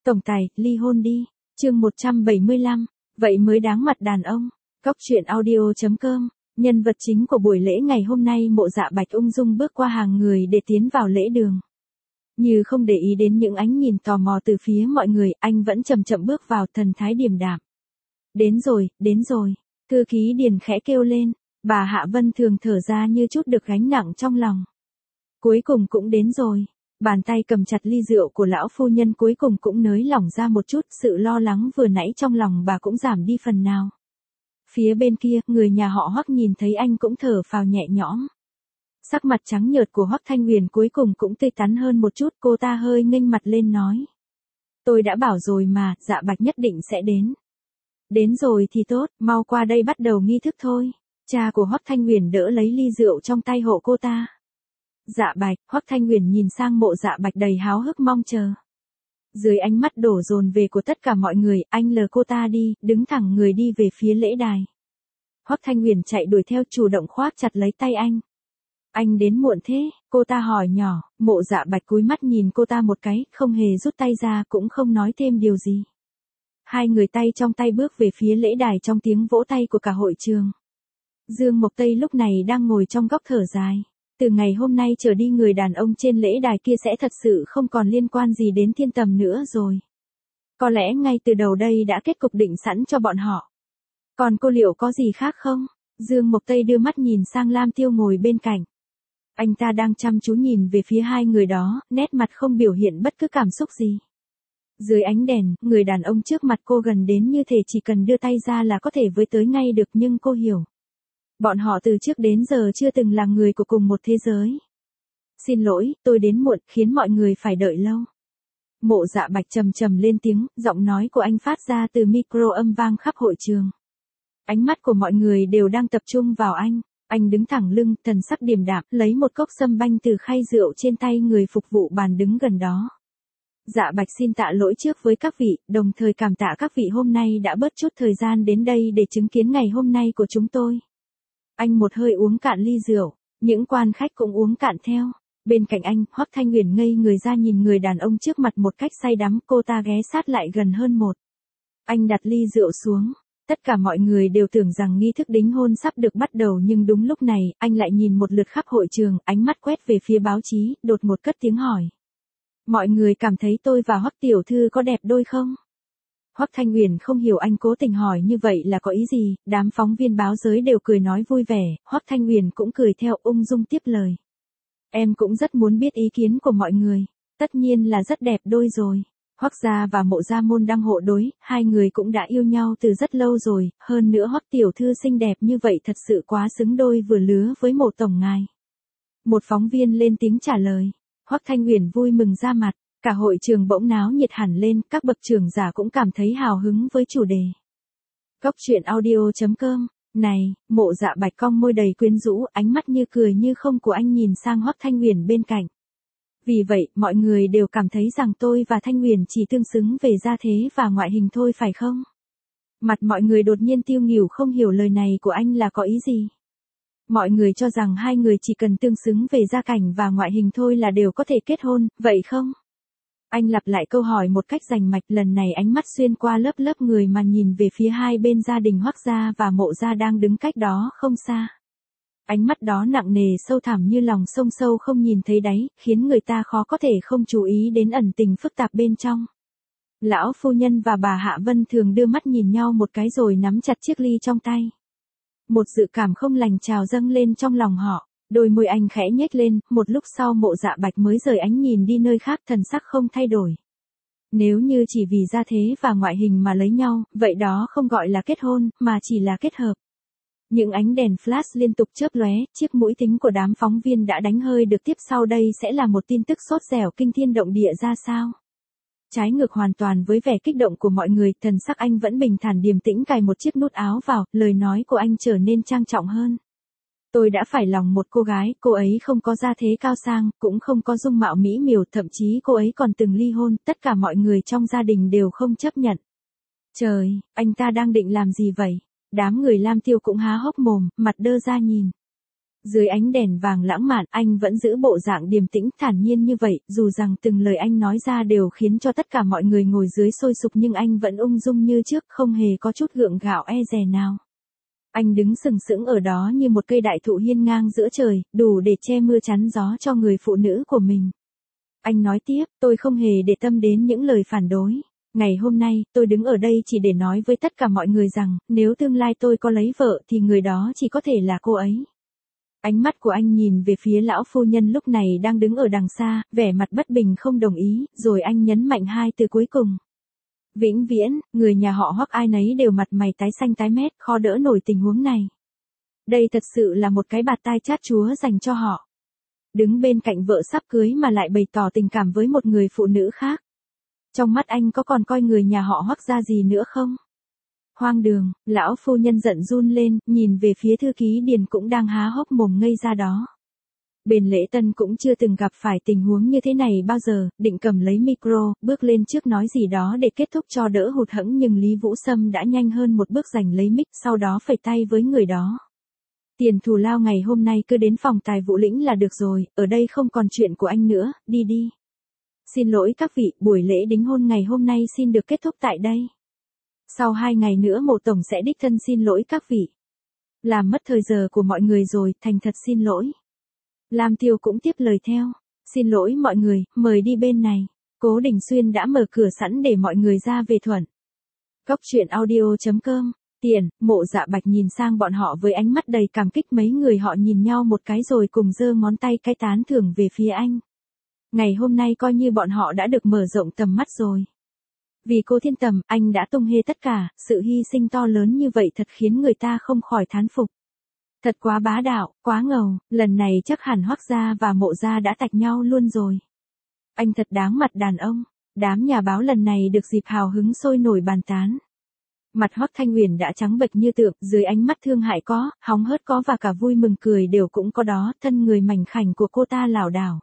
Tổng tài, ly hôn đi. Chương 175. Vậy mới đáng mặt đàn ông. Cóc truyện audio.com. Nhân vật chính của buổi lễ ngày hôm nay Mộ Dạ Bạch ung dung bước qua hàng người để tiến vào lễ đường. Như không để ý đến những ánh nhìn tò mò từ phía mọi người, anh vẫn chậm chậm bước vào, thần thái điềm đạm. Đến rồi, đến rồi. Thư ký Điền khẽ kêu lên. Bà Hạ Vân Thường thở ra như chút được gánh nặng trong lòng. Cuối cùng cũng đến rồi. Bàn tay cầm chặt ly rượu của lão phu nhân cuối cùng cũng nới lỏng ra một chút, sự lo lắng vừa nãy trong lòng bà cũng giảm đi phần nào. Phía bên kia, người nhà họ Hoắc nhìn thấy anh cũng thở phào nhẹ nhõm. Sắc mặt trắng nhợt của Hoắc Thanh Huyền cuối cùng cũng tươi tắn hơn một chút, cô ta hơi nghênh mặt lên nói. Tôi đã bảo rồi mà, Dạ Bạch nhất định sẽ đến. Đến rồi thì tốt, mau qua đây bắt đầu nghi thức thôi. Cha của Hoắc Thanh Huyền đỡ lấy ly rượu trong tay hộ cô ta. Dạ Bạch, Hoắc Thanh Huyền nhìn sang Mộ Dạ Bạch đầy háo hức mong chờ. Dưới ánh mắt đổ dồn về của tất cả mọi người, anh lờ cô ta đi, đứng thẳng người đi về phía lễ đài. Hoắc Thanh Huyền chạy đuổi theo, chủ động khoác chặt lấy tay anh. Anh đến muộn thế, cô ta hỏi nhỏ. Mộ Dạ Bạch cúi mắt nhìn cô ta một cái, không hề rút tay ra, cũng không nói thêm điều gì. Hai người tay trong tay bước về phía lễ đài trong tiếng vỗ tay của cả hội trường. Dương Mộc Tây lúc này đang ngồi trong góc thở dài. Từ ngày hôm nay trở đi người đàn ông trên lễ đài kia sẽ thật sự không còn liên quan gì đến Thiên Tầm nữa rồi. Có lẽ ngay từ đầu đây đã kết cục định sẵn cho bọn họ. Còn cô liệu có gì khác không? Dương Mộc Tây đưa mắt nhìn sang Lam Tiêu ngồi bên cạnh. Anh ta đang chăm chú nhìn về phía hai người đó, nét mặt không biểu hiện bất cứ cảm xúc gì. Dưới ánh đèn, người đàn ông trước mặt cô gần đến như thể chỉ cần đưa tay ra là có thể với tới ngay được, nhưng cô hiểu. Bọn họ từ trước đến giờ chưa từng là người của cùng một thế giới. Xin lỗi, tôi đến muộn, khiến mọi người phải đợi lâu. Mộ Dạ Bạch trầm trầm lên tiếng, giọng nói của anh phát ra từ micro âm vang khắp hội trường. Ánh mắt của mọi người đều đang tập trung vào anh. Anh đứng thẳng lưng, thần sắc điềm đạm, lấy một cốc sâm banh từ khay rượu trên tay người phục vụ bàn đứng gần đó. Dạ Bạch xin tạ lỗi trước với các vị, đồng thời cảm tạ các vị hôm nay đã bớt chút thời gian đến đây để chứng kiến ngày hôm nay của chúng tôi. Anh một hơi uống cạn ly rượu, những quan khách cũng uống cạn theo. Bên cạnh anh, Hoắc Thanh Huyền ngây người ra nhìn người đàn ông trước mặt một cách say đắm, cô ta ghé sát lại gần hơn một. Anh đặt ly rượu xuống. Tất cả mọi người đều tưởng rằng nghi thức đính hôn sắp được bắt đầu, nhưng đúng lúc này, anh lại nhìn một lượt khắp hội trường, ánh mắt quét về phía báo chí, đột ngột cất tiếng hỏi. Mọi người cảm thấy tôi và Hoắc tiểu thư có đẹp đôi không? Hoắc Thanh Huyền không hiểu anh cố tình hỏi như vậy là có ý gì, đám phóng viên báo giới đều cười nói vui vẻ, Hoắc Thanh Huyền cũng cười theo, ung dung tiếp lời. Em cũng rất muốn biết ý kiến của mọi người, tất nhiên là rất đẹp đôi rồi. Hoắc gia và Mộ gia môn đang hộ đối, hai người cũng đã yêu nhau từ rất lâu rồi, hơn nữa Hoắc tiểu thư xinh đẹp như vậy thật sự quá xứng đôi vừa lứa với Mộ tổng ngài. Một phóng viên lên tiếng trả lời, Hoắc Thanh Huyền vui mừng ra mặt. Cả hội trường bỗng náo nhiệt hẳn lên, các bậc trưởng giả cũng cảm thấy hào hứng với chủ đề. Cóc truyện audio.com. Này, Mộ Dạ Bạch cong môi đầy quyến rũ, ánh mắt như cười như không của anh nhìn sang Hoắc Thanh Huyền bên cạnh. Vì vậy, mọi người đều cảm thấy rằng tôi và Thanh Huyền chỉ tương xứng về gia thế và ngoại hình thôi phải không? Mặt mọi người đột nhiên tiêu nghỉu, không hiểu lời này của anh là có ý gì. Mọi người cho rằng hai người chỉ cần tương xứng về gia cảnh và ngoại hình thôi là đều có thể kết hôn, vậy không? Anh lặp lại câu hỏi một cách rành mạch, lần này ánh mắt xuyên qua lớp lớp người mà nhìn về phía hai bên gia đình Hoắc gia và Mộ gia đang đứng cách đó không xa. Ánh mắt đó nặng nề sâu thẳm như lòng sông sâu không nhìn thấy đáy, khiến người ta khó có thể không chú ý đến ẩn tình phức tạp bên trong. Lão phu nhân và bà Hạ Vân Thường đưa mắt nhìn nhau một cái rồi nắm chặt chiếc ly trong tay. Một dự cảm không lành trào dâng lên trong lòng họ. Đôi môi anh khẽ nhếch lên, một lúc sau Mộ Dạ Bạch mới rời ánh nhìn đi nơi khác, thần sắc không thay đổi. Nếu như chỉ vì gia thế và ngoại hình mà lấy nhau, vậy đó không gọi là kết hôn, mà chỉ là kết hợp. Những ánh đèn flash liên tục chớp lóe, chiếc mũi thính của đám phóng viên đã đánh hơi được, tiếp sau đây sẽ là một tin tức sốt dẻo kinh thiên động địa ra sao. Trái ngược hoàn toàn với vẻ kích động của mọi người, thần sắc anh vẫn bình thản điềm tĩnh cài một chiếc nút áo vào, lời nói của anh trở nên trang trọng hơn. Tôi đã phải lòng một cô gái, cô ấy không có gia thế cao sang, cũng không có dung mạo mỹ miều, thậm chí cô ấy còn từng ly hôn, tất cả mọi người trong gia đình đều không chấp nhận. Trời, anh ta đang định làm gì vậy? Đám người Lam Tiêu cũng há hốc mồm, mặt đơ ra nhìn. Dưới ánh đèn vàng lãng mạn, anh vẫn giữ bộ dạng điềm tĩnh thản nhiên như vậy, dù rằng từng lời anh nói ra đều khiến cho tất cả mọi người ngồi dưới sôi sục nhưng anh vẫn ung dung như trước, không hề có chút gượng gạo e dè nào. Anh đứng sừng sững ở đó như một cây đại thụ hiên ngang giữa trời, đủ để che mưa chắn gió cho người phụ nữ của mình. Anh nói tiếp, tôi không hề để tâm đến những lời phản đối. Ngày hôm nay, tôi đứng ở đây chỉ để nói với tất cả mọi người rằng, nếu tương lai tôi có lấy vợ thì người đó chỉ có thể là cô ấy. Ánh mắt của anh nhìn về phía lão phu nhân lúc này đang đứng ở đằng xa, vẻ mặt bất bình không đồng ý, rồi anh nhấn mạnh hai từ cuối cùng. Vĩnh viễn, người nhà họ Hoắc ai nấy đều mặt mày tái xanh tái mét, khó đỡ nổi tình huống này. Đây thật sự là một cái bạt tai chát chúa dành cho họ. Đứng bên cạnh vợ sắp cưới mà lại bày tỏ tình cảm với một người phụ nữ khác. Trong mắt anh có còn coi người nhà họ Hoắc ra gì nữa không? Hoang đường, lão phu nhân giận run lên, nhìn về phía thư ký Điền cũng đang há hốc mồm ngây ra đó. Bên lễ tân cũng chưa từng gặp phải tình huống như thế này bao giờ, định cầm lấy micro, bước lên trước nói gì đó để kết thúc cho đỡ hụt hẫng nhưng Lý Vũ Sâm đã nhanh hơn một bước giành lấy mic, sau đó phẩy tay với người đó. Tiền thù lao ngày hôm nay cứ đến phòng tài vụ lĩnh là được rồi, ở đây không còn chuyện của anh nữa, đi đi. Xin lỗi các vị, buổi lễ đính hôn ngày hôm nay xin được kết thúc tại đây. Sau 2 ngày nữa Mộ Tổng sẽ đích thân xin lỗi các vị. Làm mất thời giờ của mọi người rồi, thành thật xin lỗi. Lam Tiêu cũng tiếp lời theo. Xin lỗi mọi người, mời đi bên này. Cố Đình Xuyên đã mở cửa sẵn để mọi người ra về thuận. Cóc truyện audio.com. Tiền, Mộ Dạ Bạch nhìn sang bọn họ với ánh mắt đầy cảm kích, mấy người họ nhìn nhau một cái rồi cùng giơ ngón tay cái tán thưởng về phía anh. Ngày hôm nay coi như bọn họ đã được mở rộng tầm mắt rồi. Vì cô Thiên Tầm, anh đã tung hê tất cả, sự hy sinh to lớn như vậy thật khiến người ta không khỏi thán phục. Thật quá bá đạo, quá ngầu, lần này chắc hẳn Hoắc gia và Mộ gia đã tạch nhau luôn rồi. Anh thật đáng mặt đàn ông. Đám nhà báo lần này được dịp hào hứng sôi nổi bàn tán. Mặt Hoắc Thanh Huyền đã trắng bệch như tượng, dưới ánh mắt thương hại có, hóng hớt có và cả vui mừng cười đều cũng có đó, thân người mảnh khảnh của cô ta lảo đảo.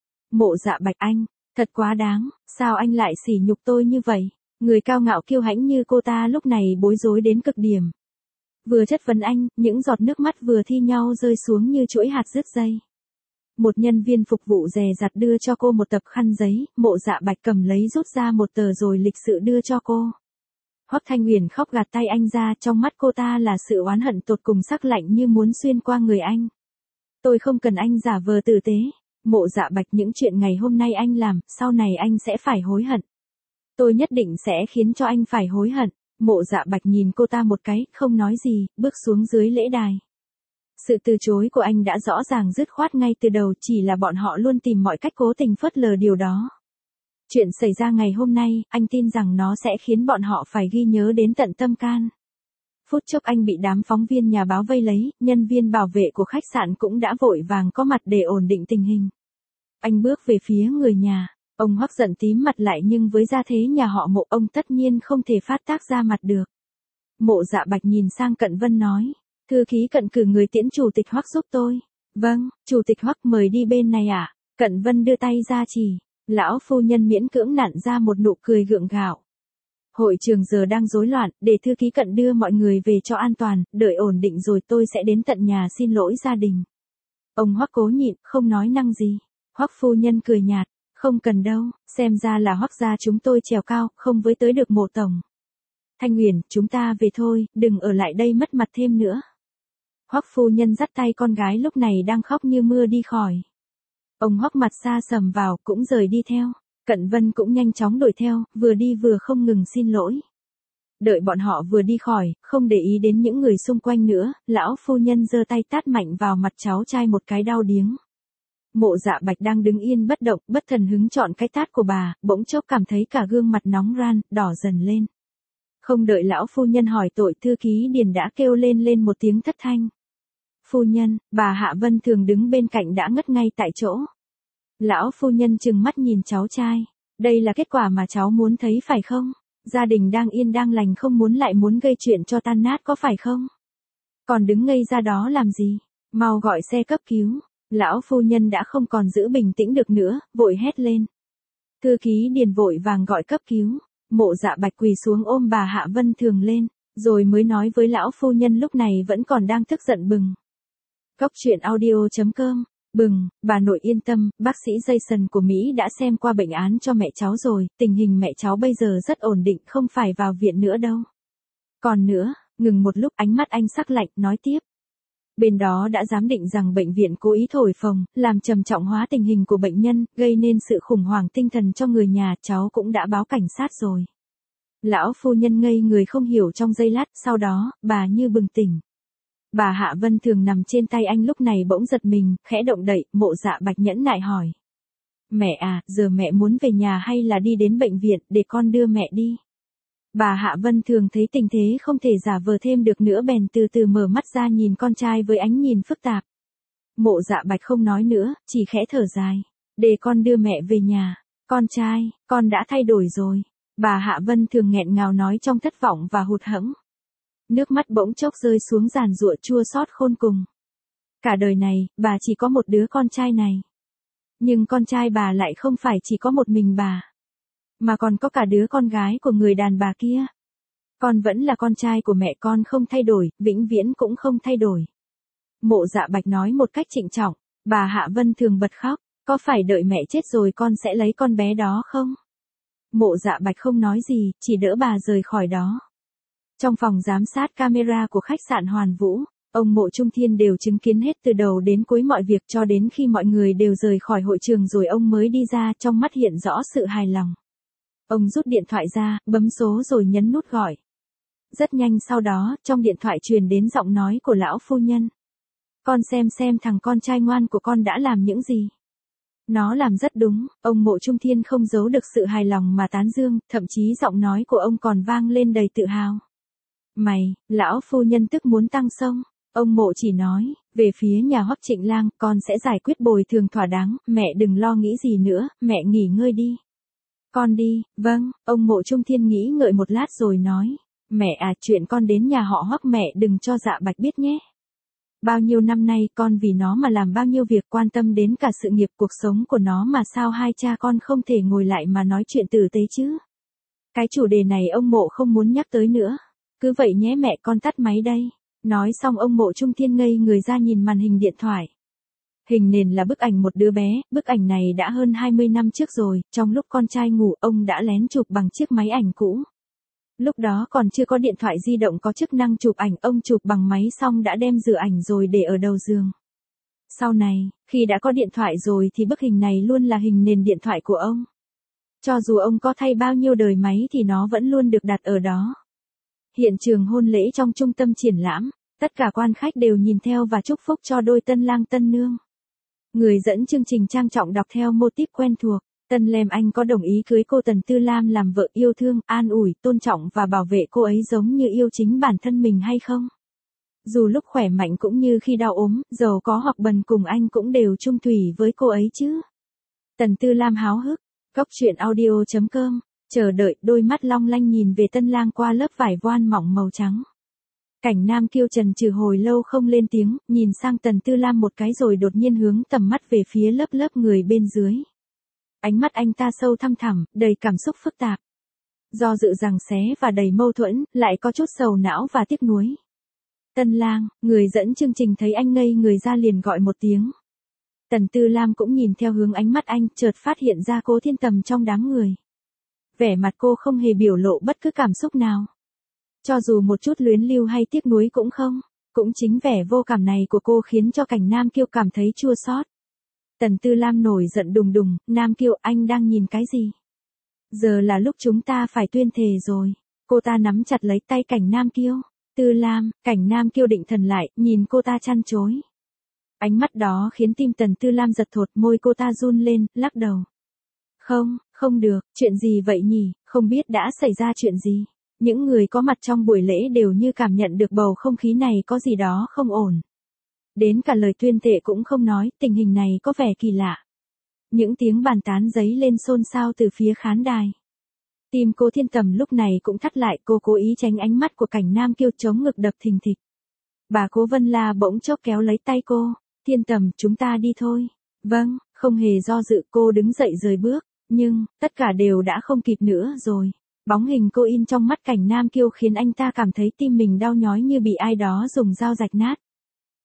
Mộ Dạ Bạch anh, thật quá đáng, sao anh lại sỉ nhục tôi như vậy? Người cao ngạo kiêu hãnh như cô ta lúc này bối rối đến cực điểm. Vừa chất vấn anh, những giọt nước mắt vừa thi nhau rơi xuống như chuỗi hạt dứt dây. Một nhân viên phục vụ dè dặt đưa cho cô một tập khăn giấy, Mộ Dạ Bạch cầm lấy rút ra một tờ rồi lịch sự đưa cho cô. Hoắc Thanh Huyền khóc gạt tay anh ra, trong mắt cô ta là sự oán hận tột cùng sắc lạnh như muốn xuyên qua người anh. Tôi không cần anh giả vờ tử tế. Mộ Dạ Bạch, những chuyện ngày hôm nay anh làm, sau này anh sẽ phải hối hận. Tôi nhất định sẽ khiến cho anh phải hối hận. Mộ Dạ Bạch nhìn cô ta một cái, không nói gì, bước xuống dưới lễ đài. Sự từ chối của anh đã rõ ràng dứt khoát ngay từ đầu, chỉ là bọn họ luôn tìm mọi cách cố tình phớt lờ điều đó. Chuyện xảy ra ngày hôm nay, anh tin rằng nó sẽ khiến bọn họ phải ghi nhớ đến tận tâm can. Phút chốc anh bị đám phóng viên nhà báo vây lấy, nhân viên bảo vệ của khách sạn cũng đã vội vàng có mặt để ổn định tình hình. Anh bước về phía người nhà, ông Hoắc giận tím mặt lại nhưng với gia thế nhà họ Mộ ông tất nhiên không thể phát tác ra mặt được. Mộ Dạ Bạch nhìn sang Cận Vân nói, thư ký Cận cử người tiễn chủ tịch Hoắc giúp tôi. Vâng, chủ tịch Hoắc mời đi bên này ạ. Cận Vân đưa tay ra chỉ, lão phu nhân miễn cưỡng nặn ra một nụ cười gượng gạo. Hội trường giờ đang rối loạn, để thư ký Cận đưa mọi người về cho an toàn, đợi ổn định rồi tôi sẽ đến tận nhà xin lỗi gia đình. Ông Hoắc cố nhịn, không nói năng gì. Hoắc phu nhân cười nhạt, không cần đâu, xem ra là Hoắc gia chúng tôi trèo cao, không với tới được Mộ tổng. Thanh Huyền, chúng ta về thôi, đừng ở lại đây mất mặt thêm nữa. Hoắc phu nhân dắt tay con gái lúc này đang khóc như mưa đi khỏi. Ông Hoắc mặt xa sầm vào, cũng rời đi theo. Cận Vân cũng nhanh chóng đuổi theo, vừa đi vừa không ngừng xin lỗi. Đợi bọn họ vừa đi khỏi, không để ý đến những người xung quanh nữa, lão phu nhân giơ tay tát mạnh vào mặt cháu trai một cái đau điếng. Mộ Dạ Bạch đang đứng yên bất động, bất thần hứng chọn cái tát của bà, bỗng chốc cảm thấy cả gương mặt nóng ran, đỏ dần lên. Không đợi lão phu nhân hỏi tội, thư ký Điền đã kêu lên một tiếng thất thanh. Phu nhân, bà Hạ Vân Thường đứng bên cạnh đã ngất ngay tại chỗ. Lão phu nhân trừng mắt nhìn cháu trai. Đây là kết quả mà cháu muốn thấy phải không? Gia đình đang yên đang lành không muốn lại muốn gây chuyện cho tan nát có phải không? Còn đứng ngây ra đó làm gì? Mau gọi xe cấp cứu. Lão phu nhân đã không còn giữ bình tĩnh được nữa, vội hét lên. Thư ký Điền vội vàng gọi cấp cứu. Mộ Dạ Bạch quỳ xuống ôm bà Hạ Vân Thường lên, rồi mới nói với lão phu nhân lúc này vẫn còn đang tức giận bừng. Cốc truyện audio.com. Bừng, bà nội yên tâm, bác sĩ Jason của Mỹ đã xem qua bệnh án cho mẹ cháu rồi, tình hình mẹ cháu bây giờ rất ổn định, không phải vào viện nữa đâu. Còn nữa, ngừng một lúc, ánh mắt anh sắc lạnh, nói tiếp. Bên đó đã giám định rằng bệnh viện cố ý thổi phồng, làm trầm trọng hóa tình hình của bệnh nhân, gây nên sự khủng hoảng tinh thần cho người nhà, cháu cũng đã báo cảnh sát rồi. Lão phu nhân ngây người không hiểu trong giây lát, sau đó, bà như bừng tỉnh. Bà Hạ Vân Thường nằm trên tay anh lúc này bỗng giật mình, khẽ động đậy, Mộ Dạ Bạch nhẫn nại hỏi. Mẹ à, giờ mẹ muốn về nhà hay là đi đến bệnh viện, để con đưa mẹ đi. Bà Hạ Vân Thường thấy tình thế không thể giả vờ thêm được nữa bèn từ từ mở mắt ra nhìn con trai với ánh nhìn phức tạp. Mộ Dạ Bạch không nói nữa, chỉ khẽ thở dài. Để con đưa mẹ về nhà. Con trai, con đã thay đổi rồi. Bà Hạ Vân Thường nghẹn ngào nói trong thất vọng và hụt hẫng. Nước mắt bỗng chốc rơi xuống giàn giụa chua xót khôn cùng. Cả đời này, bà chỉ có một đứa con trai này. Nhưng con trai bà lại không phải chỉ có một mình bà. Mà còn có cả đứa con gái của người đàn bà kia. Con vẫn là con trai của mẹ, con không thay đổi, vĩnh viễn cũng không thay đổi. Mộ Dạ Bạch nói một cách trịnh trọng. Bà Hạ Vân Thường bật khóc. Có phải đợi mẹ chết rồi con sẽ lấy con bé đó không? Mộ Dạ Bạch không nói gì, chỉ đỡ bà rời khỏi đó. Trong phòng giám sát camera của khách sạn Hoàn Vũ, ông Mộ Trung Thiên đều chứng kiến hết từ đầu đến cuối mọi việc cho đến khi mọi người đều rời khỏi hội trường rồi ông mới đi ra, trong mắt hiện rõ sự hài lòng. Ông rút điện thoại ra, bấm số rồi nhấn nút gọi. Rất nhanh sau đó, trong điện thoại truyền đến giọng nói của lão phu nhân. Con xem thằng con trai ngoan của con đã làm những gì. Nó làm rất đúng, ông Mộ Trung Thiên không giấu được sự hài lòng mà tán dương, thậm chí giọng nói của ông còn vang lên đầy tự hào. Mày, lão phu nhân tức muốn tăng sông. Ông Mộ chỉ nói, về phía nhà Hoắc Trịnh Lang, con sẽ giải quyết bồi thường thỏa đáng, mẹ đừng lo nghĩ gì nữa, mẹ nghỉ ngơi đi. Con đi, vâng, ông Mộ Trung Thiên nghĩ ngợi một lát rồi nói, mẹ à, chuyện con đến nhà họ Hoắc mẹ đừng cho Dạ Bạch biết nhé. Bao nhiêu năm nay con vì nó mà làm bao nhiêu việc, quan tâm đến cả sự nghiệp cuộc sống của nó mà sao hai cha con không thể ngồi lại mà nói chuyện tử tế chứ. Cái chủ đề này ông Mộ không muốn nhắc tới nữa. Cứ vậy nhé mẹ, con tắt máy đây. Nói xong ông Mộ Trung Thiên ngây người ra nhìn màn hình điện thoại. Hình nền là bức ảnh một đứa bé, bức ảnh này đã hơn 20 năm trước rồi, trong lúc con trai ngủ ông đã lén chụp bằng chiếc máy ảnh cũ. Lúc đó còn chưa có điện thoại di động có chức năng chụp ảnh, ông chụp bằng máy xong đã đem rửa ảnh rồi để ở đầu giường. Sau này, khi đã có điện thoại rồi thì bức hình này luôn là hình nền điện thoại của ông. Cho dù ông có thay bao nhiêu đời máy thì nó vẫn luôn được đặt ở đó. Hiện trường hôn lễ trong trung tâm triển lãm, tất cả quan khách đều nhìn theo và chúc phúc cho đôi tân lang tân nương. Người dẫn chương trình trang trọng đọc theo mô típ quen thuộc. Tân Lem Anh có đồng ý cưới cô Tần Tư Lam làm vợ, yêu thương, an ủi, tôn trọng và bảo vệ cô ấy giống như yêu chính bản thân mình hay không? Dù lúc khỏe mạnh cũng như khi đau ốm, giàu có hoặc bần cùng anh cũng đều chung thủy với cô ấy chứ. Tần Tư Lam háo hức. Cốc truyện audio.com. Chờ đợi, đôi mắt long lanh nhìn về tân lang qua lớp vải voan mỏng màu trắng. Cảnh Nam Kiêu chần chừ hồi lâu không lên tiếng, nhìn sang Tần Tư Lam một cái rồi đột nhiên hướng tầm mắt về phía lớp người bên dưới. Ánh mắt anh ta sâu thăm thẳm, đầy cảm xúc phức tạp. Do dự giằng xé và đầy mâu thuẫn, lại có chút sầu não và tiếc nuối. Tân lang, người dẫn chương trình thấy anh ngây người ra liền gọi một tiếng. Tần Tư Lam cũng nhìn theo hướng ánh mắt anh, chợt phát hiện ra Cố Thiên Tầm trong đám người. Vẻ mặt cô không hề biểu lộ bất cứ cảm xúc nào. Cho dù một chút luyến lưu hay tiếc nuối cũng không. Cũng chính vẻ vô cảm này của cô khiến cho Cảnh Nam Kiêu cảm thấy chua xót. Tần Tư Lam nổi giận đùng đùng, Nam Kiêu, anh đang nhìn cái gì? Giờ là lúc chúng ta phải tuyên thề rồi. Cô ta nắm chặt lấy tay Cảnh Nam Kiêu. Tư Lam, Cảnh Nam Kiêu định thần lại, nhìn cô ta chăn chối. Ánh mắt đó khiến tim Tần Tư Lam giật thột, môi cô ta run lên, lắc đầu. Không được, chuyện gì vậy nhỉ, không biết đã xảy ra chuyện gì. Những người có mặt trong buổi lễ đều như cảm nhận được bầu không khí này có gì đó không ổn. Đến cả lời tuyên thệ cũng không nói, tình hình này có vẻ kỳ lạ. Những tiếng bàn tán dấy lên xôn xao từ phía khán đài. Tim Cố Thiên Tầm lúc này cũng thắt lại, cô cố ý tránh ánh mắt của Cảnh Nam Kiêu chống ngực đập thình thịch. Bà Cố Vân La bỗng chốc kéo lấy tay cô, Thiên Tầm, chúng ta đi thôi. Vâng, không hề do dự cô đứng dậy rời bước, nhưng, tất cả đều đã không kịp nữa rồi. Bóng hình cô in trong mắt Cảnh Nam Kiêu khiến anh ta cảm thấy tim mình đau nhói như bị ai đó dùng dao rạch nát.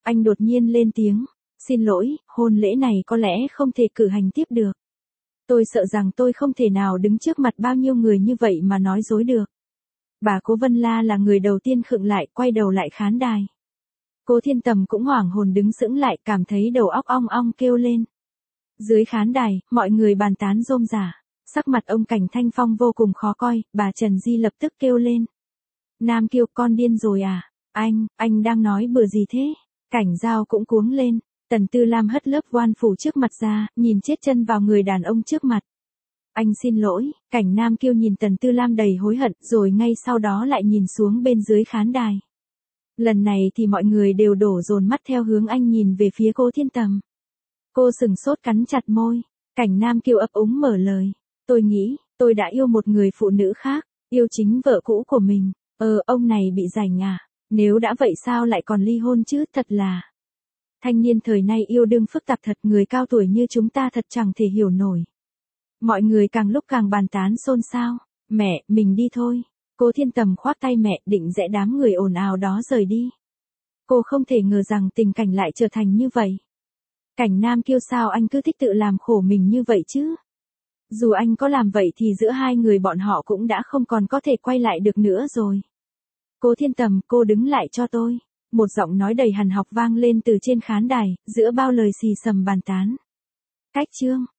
Anh đột nhiên lên tiếng. Xin lỗi, hôn lễ này có lẽ không thể cử hành tiếp được. Tôi sợ rằng tôi không thể nào đứng trước mặt bao nhiêu người như vậy mà nói dối được. Bà Cố Vân La là người đầu tiên khựng lại, quay đầu lại khán đài. Cố Thiên Tầm cũng hoảng hồn đứng sững lại, cảm thấy đầu óc ong ong kêu lên. Dưới khán đài, mọi người bàn tán rôm rả. Sắc mặt ông Cảnh Thanh Phong vô cùng khó coi, bà Trần Di lập tức kêu lên. Nam Kiêu, con điên rồi à? Anh đang nói bừa gì thế? Cảnh Giao cũng cuống lên. Tần Tư Lam hất lớp voan phủ trước mặt ra, nhìn chết chân vào người đàn ông trước mặt. Anh xin lỗi. Cảnh Nam Kiêu nhìn Tần Tư Lam đầy hối hận, rồi ngay sau đó lại nhìn xuống bên dưới khán đài. Lần này thì mọi người đều đổ dồn mắt theo hướng anh nhìn về phía Cố Thiên Tầm. Cô sừng sốt cắn chặt môi. Cảnh Nam Kiêu ấp úng mở lời. Tôi nghĩ, tôi đã yêu một người phụ nữ khác, yêu chính vợ cũ của mình. Ông này bị rảnh à? Nếu đã vậy sao lại còn ly hôn chứ, thật là. Thanh niên thời nay yêu đương phức tạp thật, người cao tuổi như chúng ta thật chẳng thể hiểu nổi. Mọi người càng lúc càng bàn tán xôn xao. Mẹ, mình đi thôi. Cố Thiên Tầm khoác tay mẹ, định rẽ đám người ồn ào đó rời đi. Cô không thể ngờ rằng tình cảnh lại trở thành như vậy. Cảnh Nam Kiêu, sao anh cứ thích tự làm khổ mình như vậy chứ? Dù anh có làm vậy thì giữa hai người bọn họ cũng đã không còn có thể quay lại được nữa rồi. Cố Thiên Tầm, cô đứng lại cho tôi. Một giọng nói đầy hằn học vang lên từ trên khán đài, giữa bao lời xì xầm bàn tán. Cách chương